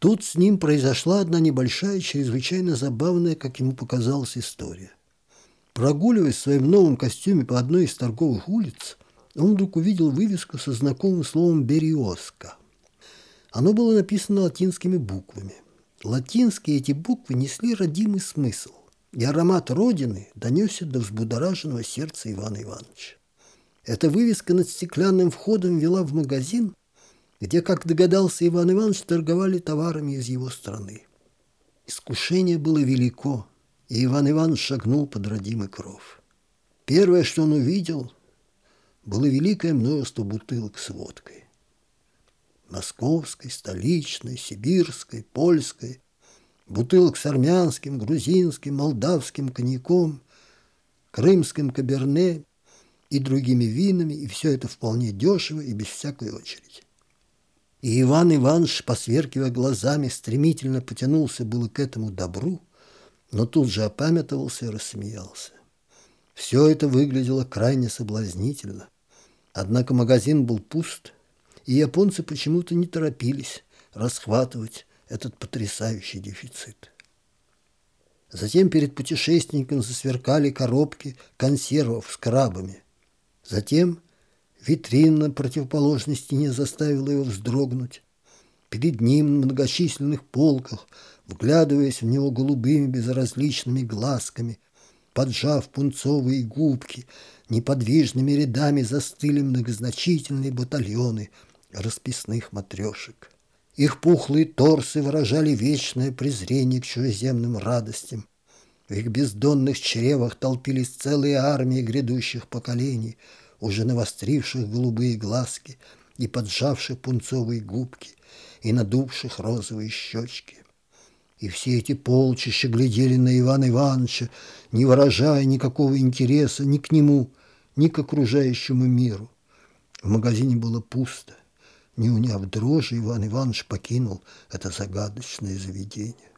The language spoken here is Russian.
Тут с ним произошла одна небольшая, чрезвычайно забавная, как ему показалась, история. Прогуливаясь в своем новом костюме по одной из торговых улиц, он вдруг увидел вывеску со знакомым словом «Бериоска». Оно было написано латинскими буквами. Латинские эти буквы несли родимый смысл, и аромат родины донесся до взбудораженного сердца Ивана Ивановича. Эта вывеска над стеклянным входом вела в магазин, где, как догадался Иван Иванович, торговали товарами из его страны. Искушение было велико, и Иван Иванович шагнул под родимый кров. Первое, что он увидел, было великое множество бутылок с водкой. Московской, столичной, сибирской, польской, бутылок с армянским, грузинским, молдавским коньяком, крымским каберне и другими винами, и все это вполне дешево и без всякой очереди. И Иван Иванович, посверкивая глазами, стремительно потянулся было к этому добру, но тут же опамятовался и рассмеялся. Все это выглядело крайне соблазнительно, однако магазин был пуст, и японцы почему-то не торопились расхватывать этот потрясающий дефицит. Затем перед путешественником засверкали коробки консервов с крабами. Затем витрина на противоположной стене заставила его вздрогнуть. Перед ним на многочисленных полках, вглядываясь в него голубыми безразличными глазками, поджав пунцовые губки, неподвижными рядами застыли многозначительные батальоны расписных матрешек. Их пухлые торсы выражали вечное презрение к чужеземным радостям. В их бездонных чревах толпились целые армии грядущих поколений, уже навостривших голубые глазки и поджавших пунцовые губки, и надувших розовые щечки. И все эти полчища глядели на Ивана Ивановича, не выражая никакого интереса ни к нему, ни к окружающему миру. В магазине было пусто. Не уняв дрожи, Иван Иванович покинул это загадочное заведение.